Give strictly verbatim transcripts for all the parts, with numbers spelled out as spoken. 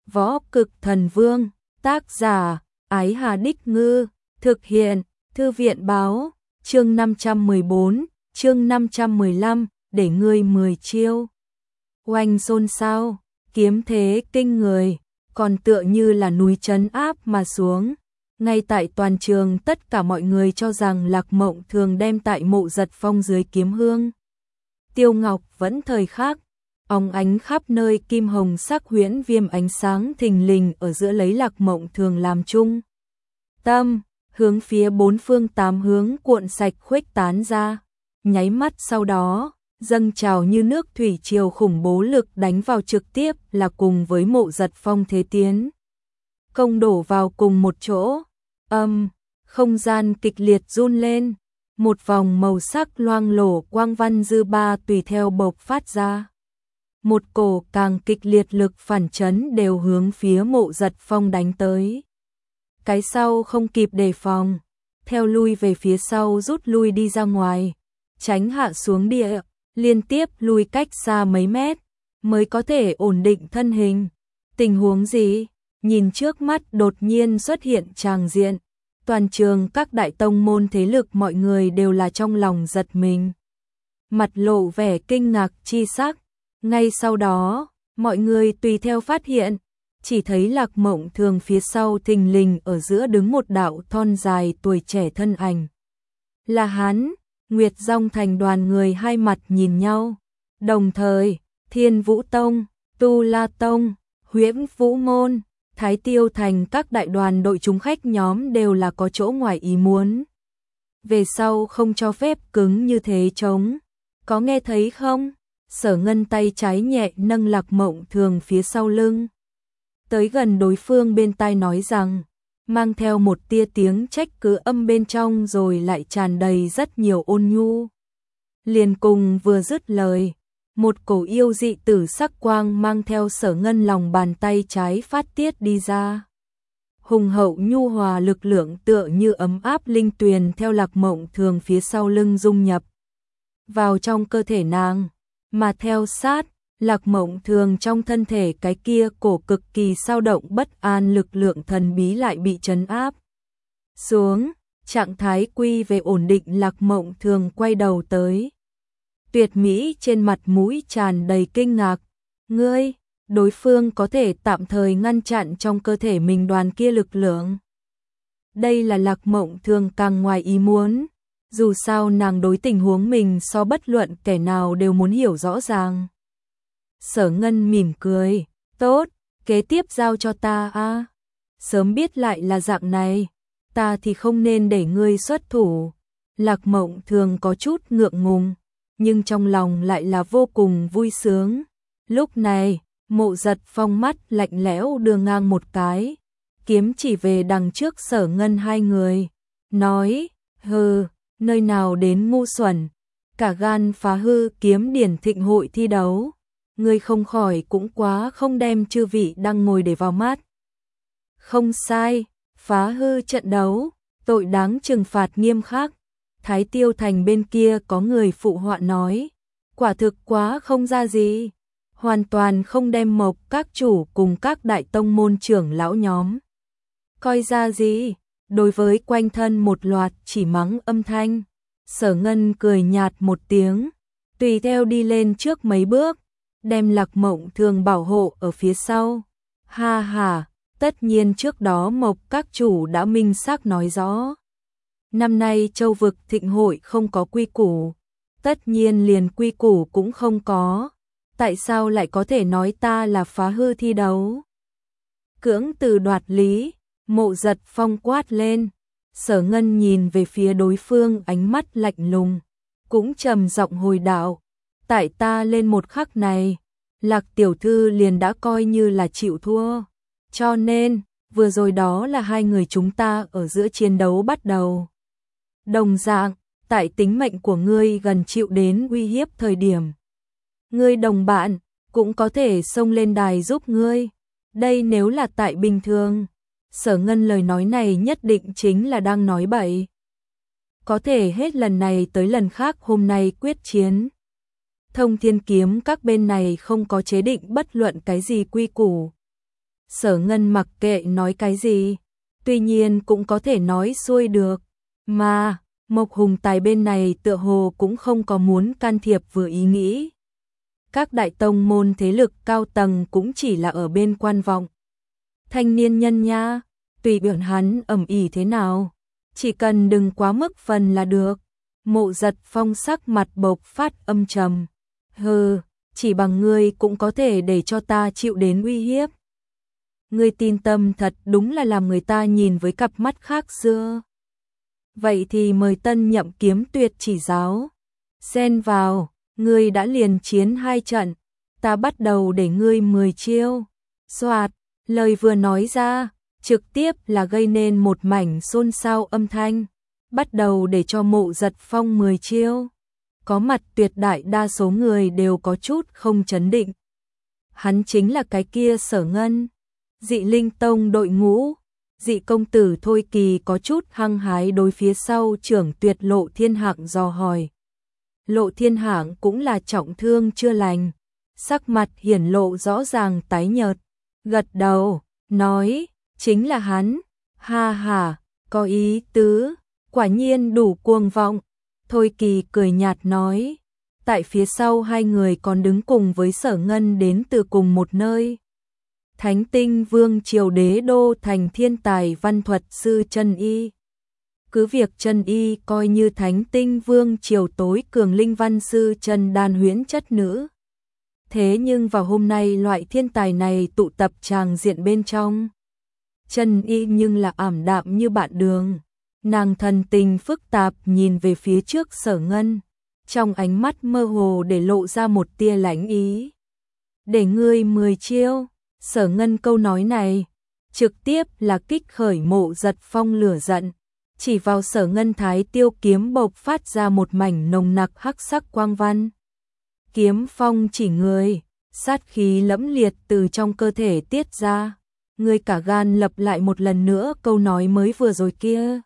Võ Cực Thần Vương, tác giả, Ái Hà Đích Ngư, thực hiện, Thư viện báo, chương năm trăm mười bốn, chương năm trăm mười lăm, để ngươi mười chiêu. Oanh xôn xao, kiếm thế kinh người, còn tựa như là núi trấn áp mà xuống. Ngay tại toàn trường tất cả mọi người cho rằng Lạc Mộng Thường đem tại Mộ Giật Phong dưới kiếm hương. Tiêu ngọc vẫn thời khắc, óng ánh khắp nơi kim hồng sắc huyễn viêm ánh sáng thình lình ở giữa lấy Lạc Mộng Thường làm chung tâm, hướng phía bốn phương tám hướng cuộn sạch khuếch tán ra. Nháy mắt sau đó, dâng trào như nước thủy triều khủng bố lực đánh vào trực tiếp là cùng với Mộ Giật Phong thế tiến. Công đổ vào cùng một chỗ, âm, không gian kịch liệt run lên, một vòng màu sắc loang lổ quang văn dư ba tùy theo bộc phát ra. Một cổ càng kịch liệt lực phản chấn đều hướng phía Mộ Giật Phong đánh tới. Cái sau không kịp đề phòng, theo lui về phía sau rút lui đi ra ngoài, tránh hạ xuống địa, liên tiếp lui cách xa mấy mét, mới có thể ổn định thân hình. Tình huống gì? Nhìn trước mắt đột nhiên xuất hiện tràng diện, toàn trường các đại tông môn thế lực mọi người đều là trong lòng giật mình. Mặt lộ vẻ kinh ngạc chi sắc, ngay sau đó, mọi người tùy theo phát hiện, chỉ thấy Lạc Mộng Thường phía sau thình lình ở giữa đứng một đạo thon dài tuổi trẻ thân ảnh. Là hắn, Nguyệt Dòng thành đoàn người hai mặt nhìn nhau, đồng thời, Thiên Vũ Tông, Tu La Tông, Huyễn Vũ Môn, Thái Tiêu thành các đại đoàn đội chúng khách nhóm đều là có chỗ ngoài ý muốn. Về sau không cho phép cứng như thế trống, có nghe thấy không? Sở Ngân tay trái nhẹ nâng Lạc Mộng Thường phía sau lưng, tới gần đối phương bên tai nói rằng, mang theo một tia tiếng trách cứ âm bên trong rồi lại tràn đầy rất nhiều ôn nhu. Liền cùng vừa dứt lời, một cổ yêu dị tử sắc quang mang theo Sở Ngân lòng bàn tay trái phát tiết đi ra. Hùng hậu nhu hòa lực lượng tựa như ấm áp linh tuyền theo Lạc Mộng Thường phía sau lưng dung nhập vào trong cơ thể nàng, mà theo sát, Lạc Mộng Thường trong thân thể cái kia cổ cực kỳ sao động bất an lực lượng thần bí lại bị trấn áp xuống, trạng thái quy về ổn định. Lạc Mộng Thường quay đầu tới, Tuyệt Mỹ trên mặt mũi tràn đầy kinh ngạc, ngươi, đối phương có thể tạm thời ngăn chặn trong cơ thể mình đoàn kia lực lượng. Đây là Lạc Mộng Thường càng ngoài ý muốn, dù sao nàng đối tình huống mình so bất luận kẻ nào đều muốn hiểu rõ ràng. Sở Ngân mỉm cười, tốt, kế tiếp giao cho ta a. Sớm biết lại là dạng này, ta thì không nên để ngươi xuất thủ. Lạc Mộng Thường có chút ngượng ngùng, nhưng trong lòng lại là vô cùng vui sướng. Lúc này, Mộ Giật Phong mắt lạnh lẽo đưa ngang một cái, kiếm chỉ về đằng trước Sở Ngân hai người, nói, hừ, nơi nào đến ngu xuẩn, cả gan phá hư kiếm điển thịnh hội thi đấu. Ngươi không khỏi cũng quá không đem chư vị đang ngồi để vào mắt. Không sai, phá hư trận đấu, tội đáng trừng phạt nghiêm khắc. Thái Tiêu thành bên kia có người phụ họa nói, quả thực quá không ra gì, hoàn toàn không đem Mộc các chủ cùng các đại tông môn trưởng lão nhóm coi ra gì. Đối với quanh thân một loạt chỉ mắng âm thanh, Sở Ngân cười nhạt một tiếng, tùy theo đi lên trước mấy bước, đem Lạc Mộng Thường bảo hộ ở phía sau. Ha ha, tất nhiên trước đó Mộc các chủ đã minh xác nói rõ, năm nay châu vực thịnh hội không có quy củ, tất nhiên liền quy củ cũng không có, tại sao lại có thể nói ta là phá hư thi đấu? Cưỡng từ đoạt lý, Mộ Giật Phong quát lên. Sở Ngân nhìn về phía đối phương ánh mắt lạnh lùng, cũng trầm giọng hồi đạo, tại ta lên một khắc này, Lạc tiểu thư liền đã coi như là chịu thua, cho nên, vừa rồi đó là hai người chúng ta ở giữa chiến đấu bắt đầu. Đồng dạng, tại tính mệnh của ngươi gần chịu đến uy hiếp thời điểm, ngươi đồng bạn cũng có thể xông lên đài giúp ngươi. Đây nếu là tại bình thường, Sở Ngân lời nói này nhất định chính là đang nói bậy. Có thể hết lần này tới lần khác hôm nay quyết chiến. Thông Thiên kiếm các bên này không có chế định bất luận cái gì quy củ. Sở Ngân mặc kệ nói cái gì, tuy nhiên cũng có thể nói xuôi được, mà Mộc Hùng Tài bên này tựa hồ cũng không có muốn can thiệp vừa ý nghĩ. Các đại tông môn thế lực cao tầng cũng chỉ là ở bên quan vọng. Thanh niên nhân nha, tùy biểu hắn ầm ĩ thế nào, chỉ cần đừng quá mức phần là được. Mộ Giật Phong sắc mặt bộc phát âm trầm. Hừ, chỉ bằng ngươi cũng có thể để cho ta chịu đến uy hiếp. Ngươi tin tâm thật đúng là làm người ta nhìn với cặp mắt khác xưa. Vậy thì mời tân nhậm kiếm tuyệt chỉ giáo. Xen vào, ngươi đã liền chiến hai trận, ta bắt đầu để ngươi mười chiêu. Soạt, lời vừa nói ra, trực tiếp là gây nên một mảnh xôn xao âm thanh, bắt đầu để cho Mộ Giật Phong mười chiêu. Có mặt tuyệt đại đa số người đều có chút không chấn định. Hắn chính là cái kia Sở Ngân, Dị Linh Tông đội ngũ. Dị công tử Thôi Kỳ có chút hăng hái đối phía sau trưởng tuyệt Lộ Thiên Hạng dò hỏi. Lộ Thiên Hạng cũng là trọng thương chưa lành, sắc mặt hiển lộ rõ ràng tái nhợt, gật đầu, nói, chính là hắn, ha ha, có ý tứ, quả nhiên đủ cuồng vọng. Thôi Kỳ cười nhạt nói, tại phía sau hai người còn đứng cùng với Sở Ngân đến từ cùng một nơi. Thánh Tinh Vương triều đế đô thành thiên tài văn thuật sư Chân Y. Cứ việc Chân Y coi như Thánh Tinh Vương triều tối cường linh văn sư Chân Đan huyễn chất nữ. Thế nhưng vào hôm nay loại thiên tài này tụ tập tràng diện bên trong. Chân Y nhưng là ảm đạm như bạn đường. Nàng thần tình phức tạp nhìn về phía trước Sở Ngân, trong ánh mắt mơ hồ để lộ ra một tia lãnh ý. Để ngươi mười chiêu. Sở Ngân câu nói này trực tiếp là kích khởi Mộ Giật Phong lửa giận, chỉ vào Sở Ngân thái tiêu kiếm bộc phát ra một mảnh nồng nặc hắc sắc quang văn. Kiếm phong chỉ người, sát khí lẫm liệt từ trong cơ thể tiết ra. Ngươi cả gan lặp lại một lần nữa câu nói mới vừa rồi kia.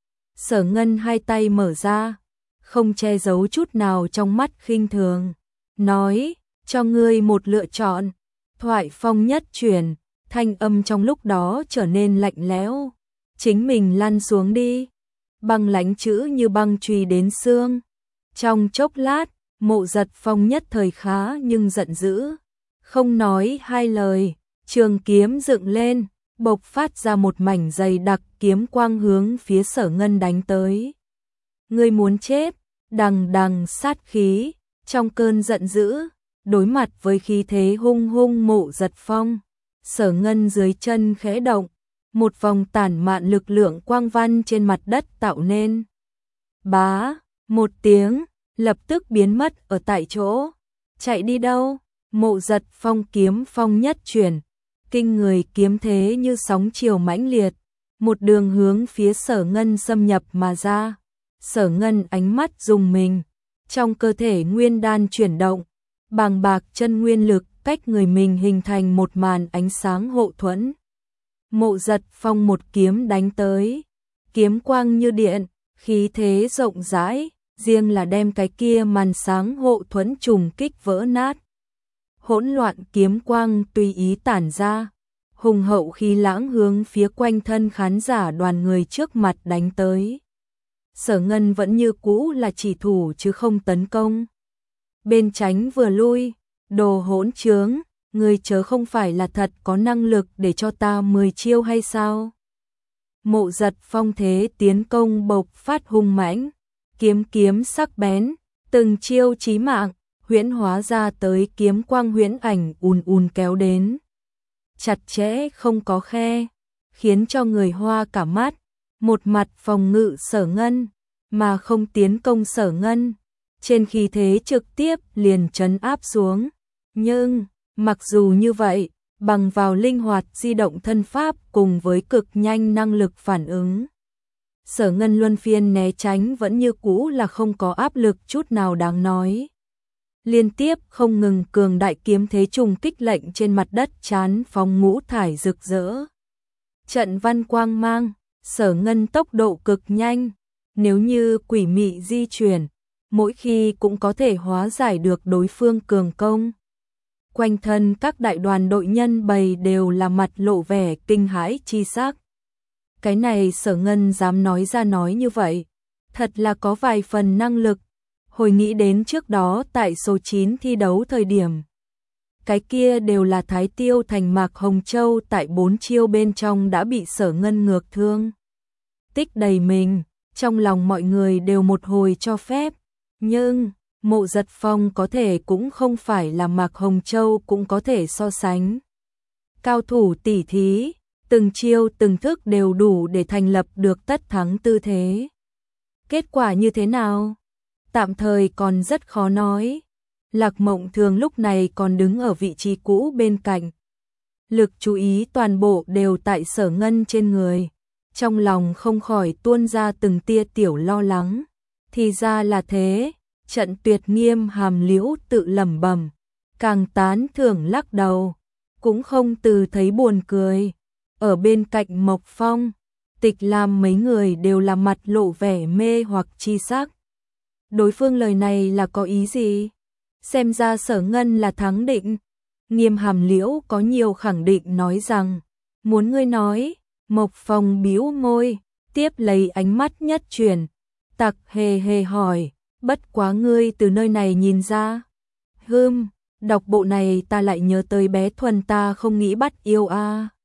Sở Ngân hai tay mở ra, không che giấu chút nào trong mắt khinh thường, nói, cho ngươi một lựa chọn. Thoại phong nhất chuyển, thanh âm trong lúc đó trở nên lạnh lẽo. Chính mình lăn xuống đi. Băng lãnh chữ như băng chùy đến xương. Trong chốc lát, Mộ Giật Phong nhất thời khá nhưng giận dữ. Không nói hai lời, trường kiếm dựng lên, bộc phát ra một mảnh dày đặc kiếm quang hướng phía Sở Ngân đánh tới. Ngươi muốn chết, đằng đằng sát khí, trong cơn giận dữ. Đối mặt với khí thế hung hung Mộ Giật Phong, Sở Ngân dưới chân khẽ động, một vòng tản mạn lực lượng quang văn trên mặt đất tạo nên. Bá, một tiếng, lập tức biến mất ở tại chỗ. Chạy đi đâu? Mộ Giật Phong kiếm phong nhất chuyển, kinh người kiếm thế như sóng chiều mãnh liệt, một đường hướng phía Sở Ngân xâm nhập mà ra. Sở Ngân ánh mắt rùng mình, trong cơ thể nguyên đan chuyển động. Bàng bạc chân nguyên lực cách người mình hình thành một màn ánh sáng hộ thuẫn. Mộ Giật Phong một kiếm đánh tới, kiếm quang như điện, khí thế rộng rãi, riêng là đem cái kia màn sáng hộ thuẫn trùng kích vỡ nát. Hỗn loạn kiếm quang tùy ý tản ra, hùng hậu khí lãng hướng phía quanh thân khán giả đoàn người trước mặt đánh tới. Sở Ngân vẫn như cũ là chỉ thủ chứ không tấn công. Bên tránh vừa lui, đồ hỗn trướng, ngươi chớ không phải là thật có năng lực để cho ta mười chiêu hay sao? Mộ Giật Phong thế tiến công bộc phát hung mãnh, kiếm kiếm sắc bén, từng chiêu chí mạng, huyễn hóa ra tới kiếm quang huyễn ảnh ùn ùn kéo đến. Chặt chẽ không có khe, khiến cho người hoa cả mắt, một mặt phòng ngự Sở Ngân, mà không tiến công Sở Ngân. Trên khí thế trực tiếp liền trấn áp xuống. Nhưng, mặc dù như vậy, bằng vào linh hoạt di động thân pháp cùng với cực nhanh năng lực phản ứng, Sở Ngân luân phiên né tránh vẫn như cũ là không có áp lực chút nào đáng nói. Liên tiếp không ngừng cường đại kiếm thế trùng kích lệnh trên mặt đất chán phóng ngũ thải rực rỡ. Trận văn quang mang, Sở Ngân tốc độ cực nhanh, nếu như quỷ mị di chuyển, mỗi khi cũng có thể hóa giải được đối phương cường công. Quanh thân các đại đoàn đội nhân bầy đều là mặt lộ vẻ kinh hãi chi sắc. Cái này Sở Ngân dám nói ra nói như vậy, thật là có vài phần năng lực. Hồi nghĩ đến trước đó tại số chín thi đấu thời điểm, cái kia đều là Thái Tiêu thành Mạc Hồng Châu tại bốn chiêu bên trong đã bị Sở Ngân ngược thương. Tích đầy mình, trong lòng mọi người đều một hồi cho phép, nhưng Mộ Giật Phong có thể cũng không phải là Mạc Hồng Châu cũng có thể so sánh. Cao thủ tỉ thí, từng chiêu từng thức đều đủ để thành lập được tất thắng tư thế. Kết quả như thế nào? Tạm thời còn rất khó nói. Lạc Mộng Thường lúc này còn đứng ở vị trí cũ bên cạnh. Lực chú ý toàn bộ đều tại Sở Ngân trên người. Trong lòng không khỏi tuôn ra từng tia tiểu lo lắng. Thì ra là thế, Trận Tuyệt Nghiêm hàm liễu tự lẩm bẩm, càng tán thưởng lắc đầu, cũng không từ thấy buồn cười. Ở bên cạnh Mộc Phong, Tịch Lam mấy người đều là mặt lộ vẻ mê hoặc chi sắc. Đối phương lời này là có ý gì? Xem ra Sở Ngân là thắng định. Nghiêm hàm liễu có nhiều khẳng định nói rằng, muốn ngươi nói. Mộc Phong bĩu môi, tiếp lấy ánh mắt nhất chuyển, tặc hề hề hỏi, bất quá ngươi từ nơi này nhìn ra. Hừm, đọc bộ này ta lại nhớ tới bé Thuần ta không nghĩ bắt yêu a.